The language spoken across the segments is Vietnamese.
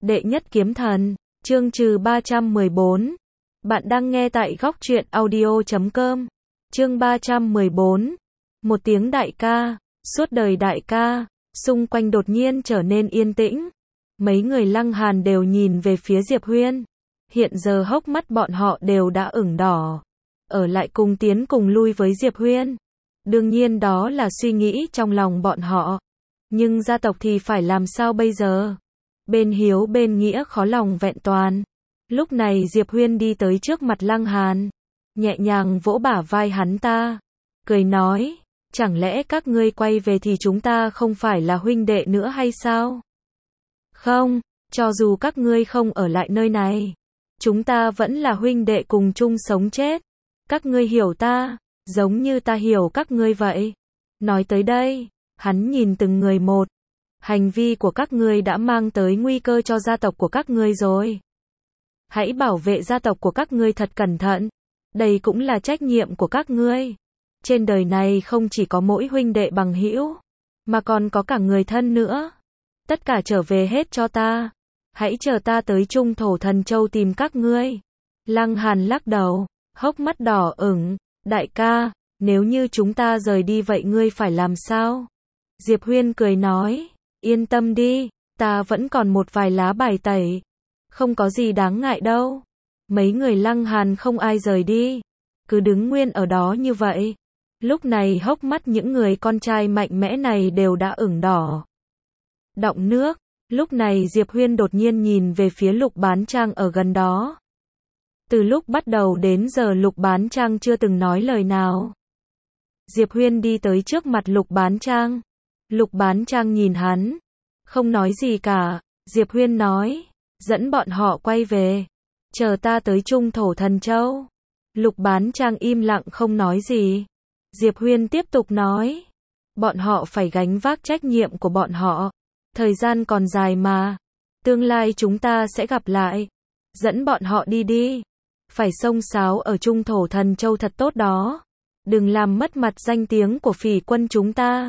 Đệ nhất kiếm thần, chương trừ 314. Bạn đang nghe tại góc truyện audio.com. Chương 314. Một tiếng đại ca, suốt đời đại ca. Xung quanh đột nhiên trở nên yên tĩnh. Mấy người Lăng Hàn đều nhìn về phía Diệp Huyên. Hiện giờ hốc mắt bọn họ đều đã ửng đỏ. Ở lại cùng tiến cùng lui với Diệp Huyên. Đương nhiên đó là suy nghĩ trong lòng bọn họ. Nhưng gia tộc thì phải làm sao bây giờ? Bên hiếu bên nghĩa khó lòng vẹn toàn. Lúc này Diệp Huyên đi tới trước mặt Lăng Hàn, nhẹ nhàng vỗ bả vai hắn ta, cười nói, chẳng lẽ các ngươi quay về thì chúng ta không phải là huynh đệ nữa hay sao? Không, cho dù các ngươi không ở lại nơi này, chúng ta vẫn là huynh đệ cùng chung sống chết. Các ngươi hiểu ta, giống như ta hiểu các ngươi vậy. Nói tới đây, hắn nhìn từng người một. Hành vi của các ngươi đã mang tới nguy cơ cho gia tộc của các ngươi rồi. Hãy bảo vệ gia tộc của các ngươi thật cẩn thận. Đây cũng là trách nhiệm của các ngươi. Trên đời này không chỉ có mỗi huynh đệ bằng hữu, mà còn có cả người thân nữa. Tất cả trở về hết cho ta. Hãy chờ ta tới Trung Thổ Thần Châu tìm các ngươi. Lăng Hàn lắc đầu, hốc mắt đỏ ửng. Đại ca, nếu như chúng ta rời đi vậy ngươi phải làm sao? Diệp Huyên cười nói, yên tâm đi, ta vẫn còn một vài lá bài tẩy. Không có gì đáng ngại đâu. Mấy người Lăng Hàn không ai rời đi. Cứ đứng nguyên ở đó như vậy. Lúc này hốc mắt những người con trai mạnh mẽ này đều đã ửng đỏ. Đọng nước. Lúc này Diệp Huyên đột nhiên nhìn về phía Lục Bán Trang ở gần đó. Từ lúc bắt đầu đến giờ Lục Bán Trang chưa từng nói lời nào. Diệp Huyên đi tới trước mặt Lục Bán Trang. Lục Bán Trang nhìn hắn, không nói gì cả. Diệp Huyên nói, dẫn bọn họ quay về, chờ ta tới Trung Thổ Thần Châu. Lục Bán Trang im lặng không nói gì. Diệp Huyên tiếp tục nói, bọn họ phải gánh vác trách nhiệm của bọn họ. Thời gian còn dài mà, tương lai chúng ta sẽ gặp lại. Dẫn bọn họ đi đi. Phải xông xáo ở Trung Thổ Thần Châu thật tốt đó. Đừng làm mất mặt danh tiếng của Phỉ quân chúng ta.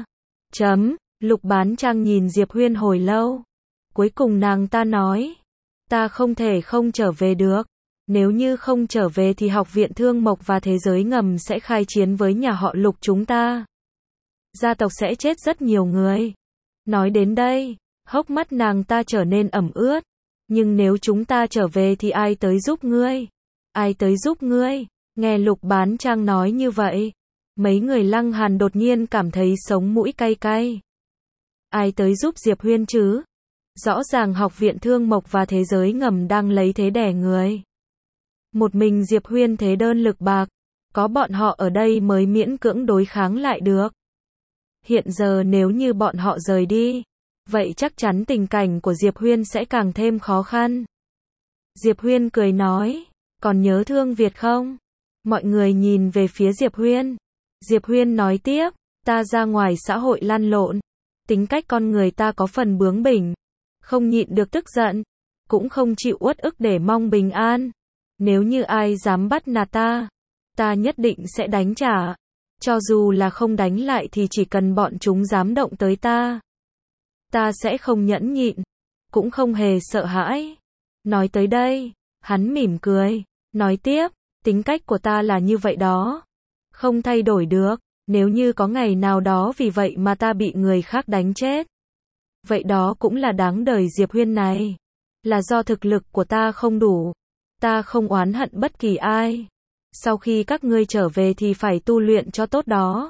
Lục Bán Trang nhìn Diệp Huyên hồi lâu. Cuối cùng nàng ta nói, ta không thể không trở về được. Nếu như không trở về thì Học viện Thương Mộc và Thế giới ngầm sẽ khai chiến với nhà họ Lục chúng ta. Gia tộc sẽ chết rất nhiều người. Nói đến đây, hốc mắt nàng ta trở nên ẩm ướt. Nhưng nếu chúng ta trở về thì ai tới giúp ngươi? Ai tới giúp ngươi? Nghe Lục Bán Trang nói như vậy, mấy người Lăng Hàn đột nhiên cảm thấy sống mũi cay cay. Ai tới giúp Diệp Huyên chứ? Rõ ràng Học viện Thương Mộc và Thế giới ngầm đang lấy thế đè người. Một mình Diệp Huyên thế đơn lực bạc, có bọn họ ở đây mới miễn cưỡng đối kháng lại được. Hiện giờ nếu như bọn họ rời đi, vậy chắc chắn tình cảnh của Diệp Huyên sẽ càng thêm khó khăn. Diệp Huyên cười nói, còn nhớ Thương Việt không? Mọi người nhìn về phía Diệp Huyên. Diệp Huyên nói tiếp, ta ra ngoài xã hội lăn lộn. Tính cách con người ta có phần bướng bỉnh. Không nhịn được tức giận. Cũng không chịu uất ức để mong bình an. Nếu như ai dám bắt nạt ta, ta nhất định sẽ đánh trả. Cho dù là không đánh lại thì chỉ cần bọn chúng dám động tới ta, ta sẽ không nhẫn nhịn. Cũng không hề sợ hãi. Nói tới đây, hắn mỉm cười. Nói tiếp, tính cách của ta là như vậy đó. Không thay đổi được. Nếu như có ngày nào đó vì vậy mà ta bị người khác đánh chết, vậy đó cũng là đáng đời. Diệp Huyên này, là do thực lực của ta không đủ. Ta không oán hận bất kỳ ai. Sau khi các ngươi trở về thì phải tu luyện cho tốt đó.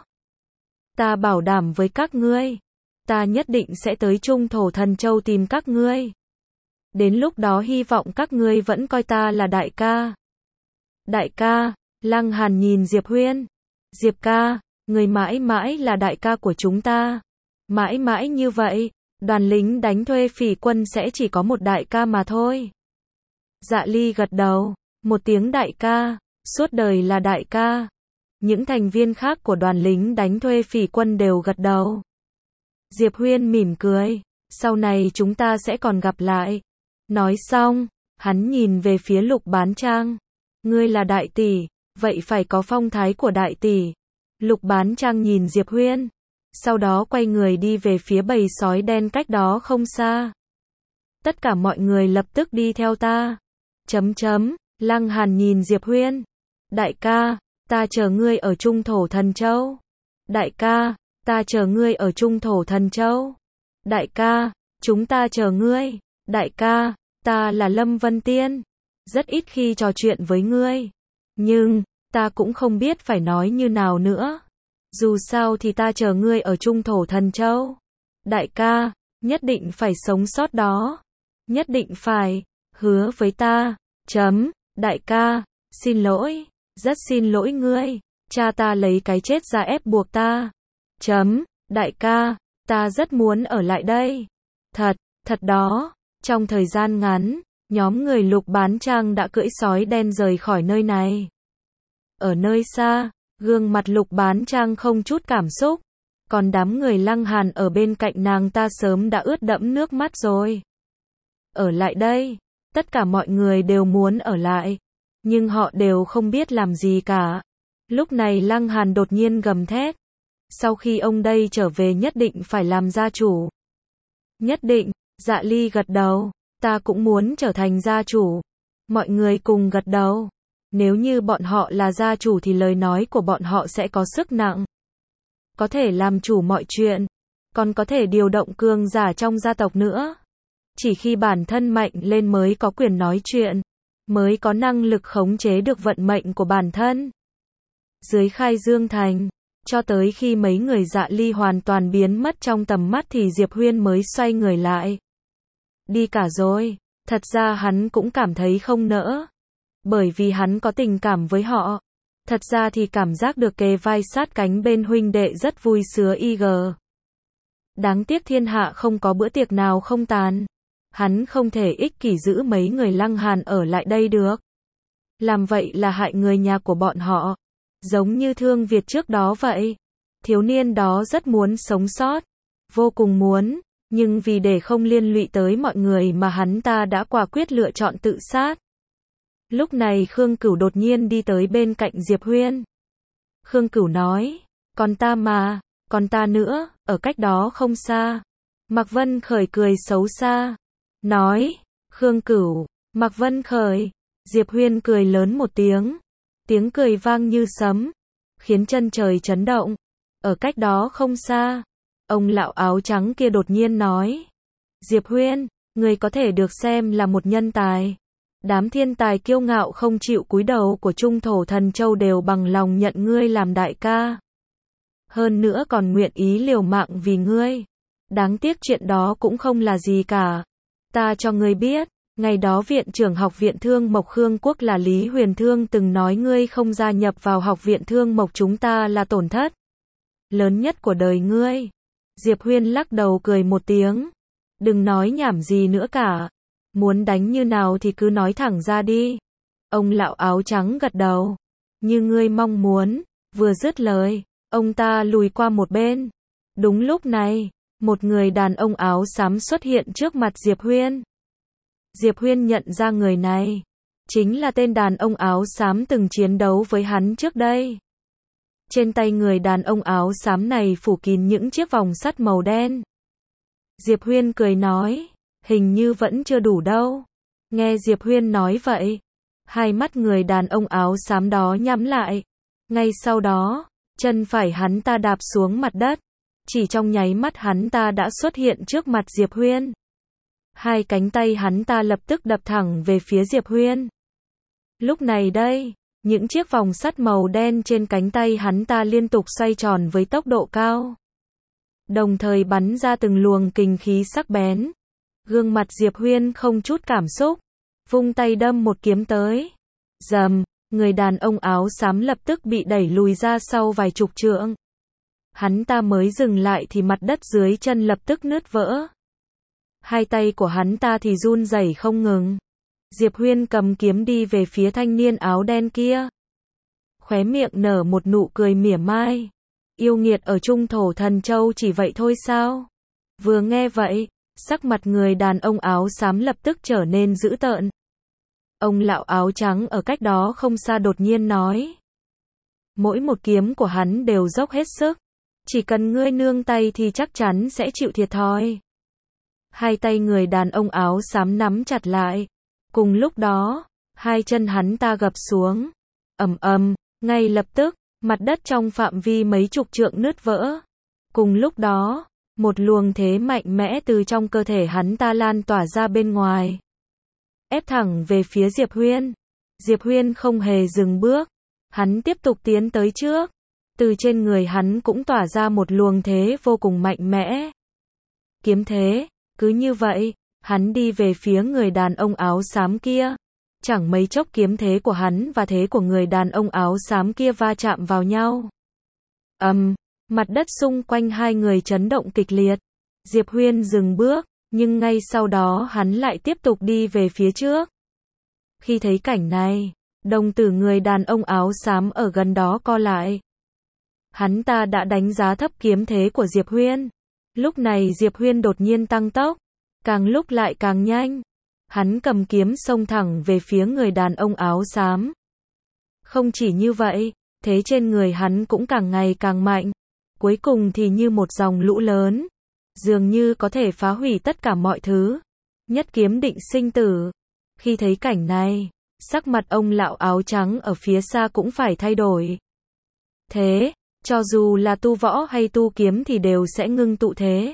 Ta bảo đảm với các ngươi, ta nhất định sẽ tới Trung Thổ Thần Châu tìm các ngươi. Đến lúc đó hy vọng các ngươi vẫn coi ta là đại ca. Đại ca. Lăng Hàn nhìn Diệp Huyên. Diệp ca, người mãi mãi là đại ca của chúng ta. Mãi mãi như vậy, đoàn lính đánh thuê Phỉ quân sẽ chỉ có một đại ca mà thôi. Dạ Ly gật đầu, một tiếng đại ca, suốt đời là đại ca. Những thành viên khác của đoàn lính đánh thuê Phỉ quân đều gật đầu. Diệp Huyên mỉm cười, sau này chúng ta sẽ còn gặp lại. Nói xong, hắn nhìn về phía Lục Bán Trang. Ngươi là đại tỷ, vậy phải có phong thái của đại tỷ. Lục Bán Trang nhìn Diệp Huyên, sau đó quay người đi về phía bầy sói đen cách đó không xa. Tất cả mọi người lập tức đi theo ta. Lăng Hàn nhìn Diệp Huyên. Đại ca, ta chờ ngươi ở Trung Thổ Thần Châu. Đại ca, ta chờ ngươi ở Trung Thổ Thần Châu. Đại ca, chúng ta chờ ngươi. Đại ca, ta là Lâm Vân Tiên. Rất ít khi trò chuyện với ngươi. Nhưng, ta cũng không biết phải nói như nào nữa. Dù sao thì ta chờ ngươi ở Trung Thổ Thần Châu. Đại ca, nhất định phải sống sót đó. Nhất định phải, hứa với ta. Đại ca, xin lỗi, rất xin lỗi ngươi. Cha ta lấy cái chết ra ép buộc ta. Đại ca, ta rất muốn ở lại đây. Thật đó. Trong thời gian ngắn, nhóm người Lục Bán Trang đã cưỡi sói đen rời khỏi nơi này. Ở nơi xa, gương mặt Lục Bán Trang không chút cảm xúc. Còn đám người Lăng Hàn ở bên cạnh nàng ta sớm đã ướt đẫm nước mắt rồi. Ở lại đây, tất cả mọi người đều muốn ở lại. Nhưng họ đều không biết làm gì cả. Lúc này Lăng Hàn đột nhiên gầm thét. Sau khi ông đây trở về nhất định phải làm gia chủ. Nhất định, Dạ Ly gật đầu. Ta cũng muốn trở thành gia chủ. Mọi người cùng gật đầu. Nếu như bọn họ là gia chủ thì lời nói của bọn họ sẽ có sức nặng. Có thể làm chủ mọi chuyện. Còn có thể điều động cường giả trong gia tộc nữa. Chỉ khi bản thân mạnh lên mới có quyền nói chuyện. Mới có năng lực khống chế được vận mệnh của bản thân. Dưới Khai Dương Thành, cho tới khi mấy người Dạ Ly hoàn toàn biến mất trong tầm mắt thì Diệp Huyên mới xoay người lại. Đi cả rồi. Thật ra hắn cũng cảm thấy không nỡ. Bởi vì hắn có tình cảm với họ. Thật ra thì cảm giác được kề vai sát cánh bên huynh đệ rất vui sướng IG. Đáng tiếc thiên hạ không có bữa tiệc nào không tàn. Hắn không thể ích kỷ giữ mấy người Lăng Hàn ở lại đây được. Làm vậy là hại người nhà của bọn họ. Giống như Thương Việt trước đó vậy. Thiếu niên đó rất muốn sống sót. Vô cùng muốn. Nhưng vì để không liên lụy tới mọi người mà hắn ta đã quả quyết lựa chọn tự sát. Lúc này Khương Cửu đột nhiên đi tới bên cạnh Diệp Huyên. Khương Cửu nói. Còn ta mà. Còn ta nữa. Ở cách đó không xa. Mạc Vân Khởi cười xấu xa. Nói. Khương Cửu. Mạc Vân Khởi. Diệp Huyên cười lớn một tiếng. Tiếng cười vang như sấm. Khiến chân trời chấn động. Ở cách đó không xa. Ông lão áo trắng kia đột nhiên nói. Diệp Huyên, người có thể được xem là một nhân tài. Đám thiên tài kiêu ngạo không chịu cúi đầu của Trung Thổ Thần Châu đều bằng lòng nhận ngươi làm đại ca. Hơn nữa còn nguyện ý liều mạng vì ngươi. Đáng tiếc chuyện đó cũng không là gì cả. Ta cho ngươi biết, ngày đó viện trưởng học viện Thương Mộc Khương Quốc là Lý Huyền Thương từng nói ngươi không gia nhập vào học viện Thương Mộc chúng ta là tổn thất lớn nhất của đời ngươi. Diệp Huyên lắc đầu cười một tiếng. Đừng nói nhảm gì nữa cả. Muốn đánh như nào thì cứ nói thẳng ra đi. Ông lão áo trắng gật đầu. Như ngươi mong muốn. Vừa dứt lời, ông ta lùi qua một bên. Đúng lúc này, một người đàn ông áo xám xuất hiện trước mặt Diệp Huyên. Diệp Huyên nhận ra người này. Chính là tên đàn ông áo xám từng chiến đấu với hắn trước đây. Trên tay người đàn ông áo xám này phủ kín những chiếc vòng sắt màu đen. Diệp Huyên cười nói, hình như vẫn chưa đủ đâu. Nghe Diệp Huyên nói vậy, hai mắt người đàn ông áo xám đó nhắm lại. Ngay sau đó, chân phải hắn ta đạp xuống mặt đất. Chỉ trong nháy mắt hắn ta đã xuất hiện trước mặt Diệp Huyên. Hai cánh tay hắn ta lập tức đập thẳng về phía Diệp Huyên. Lúc này đây, những chiếc vòng sắt màu đen trên cánh tay hắn ta liên tục xoay tròn với tốc độ cao. Đồng thời bắn ra từng luồng kình khí sắc bén. Gương mặt Diệp Huyên không chút cảm xúc. Vung tay đâm một kiếm tới. Rầm, người đàn ông áo xám lập tức bị đẩy lùi ra sau vài chục trượng. Hắn ta mới dừng lại thì mặt đất dưới chân lập tức nứt vỡ. Hai tay của hắn ta thì run rẩy không ngừng. Diệp Huyên cầm kiếm đi về phía thanh niên áo đen kia. Khóe miệng nở một nụ cười mỉa mai. Yêu nghiệt ở Trung Thổ Thần Châu chỉ vậy thôi sao? Vừa nghe vậy, sắc mặt người đàn ông áo xám lập tức trở nên dữ tợn. Ông lão áo trắng ở cách đó không xa đột nhiên nói. Mỗi một kiếm của hắn đều dốc hết sức. Chỉ cần ngươi nương tay thì chắc chắn sẽ chịu thiệt thòi. hai tay người đàn ông áo xám nắm chặt lại. Cùng lúc đó, hai chân hắn ta gập xuống. Ầm ầm, ngay lập tức, mặt đất trong phạm vi mấy chục trượng nứt vỡ. Cùng lúc đó, một luồng thế mạnh mẽ từ trong cơ thể hắn ta lan tỏa ra bên ngoài, ép thẳng về phía Diệp Huyên. Diệp Huyên không hề dừng bước, hắn tiếp tục tiến tới trước. Từ trên người hắn cũng tỏa ra một luồng thế vô cùng mạnh mẽ. Kiếm thế, cứ như vậy, hắn đi về phía người đàn ông áo xám kia. Chẳng mấy chốc kiếm thế của hắn và thế của người đàn ông áo xám kia va chạm vào nhau. Mặt đất xung quanh hai người chấn động kịch liệt. Diệp Huyên dừng bước, nhưng ngay sau đó hắn lại tiếp tục đi về phía trước. Khi thấy cảnh này, đồng tử người đàn ông áo xám ở gần đó co lại. Hắn ta đã đánh giá thấp kiếm thế của Diệp Huyên. Lúc này Diệp Huyên đột nhiên tăng tốc, càng lúc lại càng nhanh. Hắn cầm kiếm xông thẳng về phía người đàn ông áo xám. Không chỉ như vậy, thế trên người hắn cũng càng ngày càng mạnh. Cuối cùng thì như một dòng lũ lớn, dường như có thể phá hủy tất cả mọi thứ. Nhất kiếm định sinh tử. Khi thấy cảnh này, sắc mặt ông lão áo trắng ở phía xa cũng phải thay đổi. Thế, cho dù là tu võ hay tu kiếm thì đều sẽ ngưng tụ thế.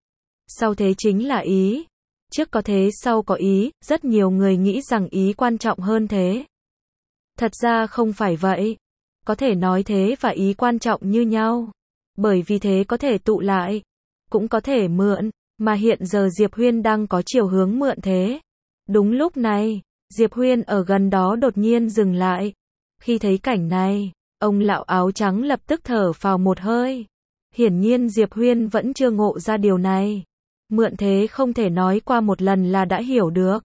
Sau thế chính là ý. Trước có thế sau có ý, rất nhiều người nghĩ rằng ý quan trọng hơn thế. Thật ra không phải vậy. Có thể nói thế và ý quan trọng như nhau. Bởi vì thế có thể tụ lại, cũng có thể mượn, mà hiện giờ Diệp Huyên đang có chiều hướng mượn thế. Đúng lúc này, Diệp Huyên ở gần đó đột nhiên dừng lại. Khi thấy cảnh này, ông lão áo trắng lập tức thở phào một hơi. Hiển nhiên Diệp Huyên vẫn chưa ngộ ra điều này. Mượn thế không thể nói qua một lần là đã hiểu được,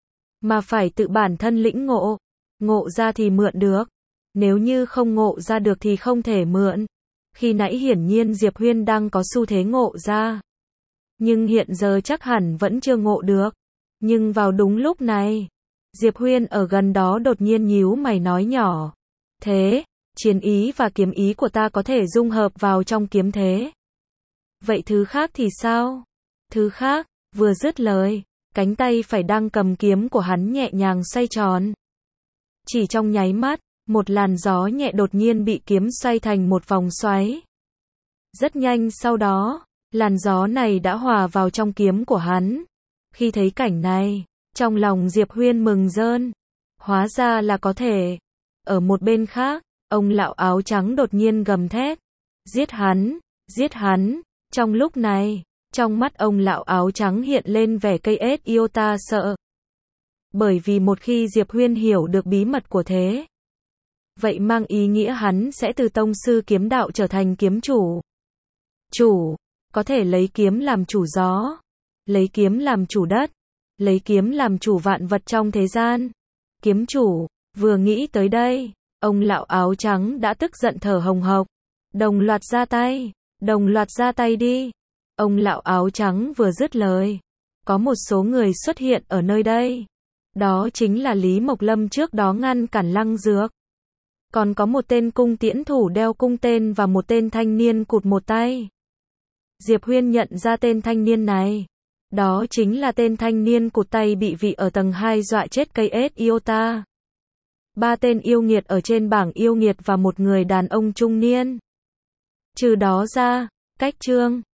mà phải tự bản thân lĩnh ngộ. Ngộ ra thì mượn được, nếu như không ngộ ra được thì không thể mượn. Khi nãy hiển nhiên Diệp Huyên đang có xu thế ngộ ra, nhưng hiện giờ chắc hẳn vẫn chưa ngộ được. Nhưng vào đúng lúc này, Diệp Huyên ở gần đó đột nhiên nhíu mày nói nhỏ. Thế, chiến ý và kiếm ý của ta có thể dung hợp vào trong kiếm thế. Vậy thứ khác thì sao? Thứ khác, vừa dứt lời, cánh tay phải đang cầm kiếm của hắn nhẹ nhàng xoay tròn. Chỉ trong nháy mắt, một làn gió nhẹ đột nhiên bị kiếm xoay thành một vòng xoáy. Rất nhanh sau đó, làn gió này đã hòa vào trong kiếm của hắn. Khi thấy cảnh này, trong lòng Diệp Huyên mừng rơn. Hóa ra là có thể. Ở một bên khác, ông lão áo trắng đột nhiên gầm thét. Giết hắn, giết hắn. Trong lúc này, trong mắt ông lão áo trắng hiện lên vẻ cây ết iota sợ. Bởi vì một khi Diệp Huyên hiểu được bí mật của thế, vậy mang ý nghĩa hắn sẽ từ tông sư kiếm đạo trở thành kiếm chủ. Chủ, có thể lấy kiếm làm chủ gió, lấy kiếm làm chủ đất, lấy kiếm làm chủ vạn vật trong thế gian. Kiếm chủ, vừa nghĩ tới đây, ông lão áo trắng đã tức giận thở hồng hộc. Đồng loạt ra tay, đồng loạt ra tay đi. Ông lão áo trắng vừa dứt lời, có một số người xuất hiện ở nơi đây. Đó chính là Lý Mộc Lâm trước đó ngăn cản Lăng Dược. Còn có một tên cung tiễn thủ đeo cung tên và một tên thanh niên cụt một tay. Diệp Huyên nhận ra tên thanh niên này. Đó chính là tên thanh niên cụt tay bị vị ở tầng 2 dọa chết cây ết iota. 3 tên yêu nghiệt ở trên bảng yêu nghiệt và một người đàn ông trung niên. Trừ đó ra, cách chương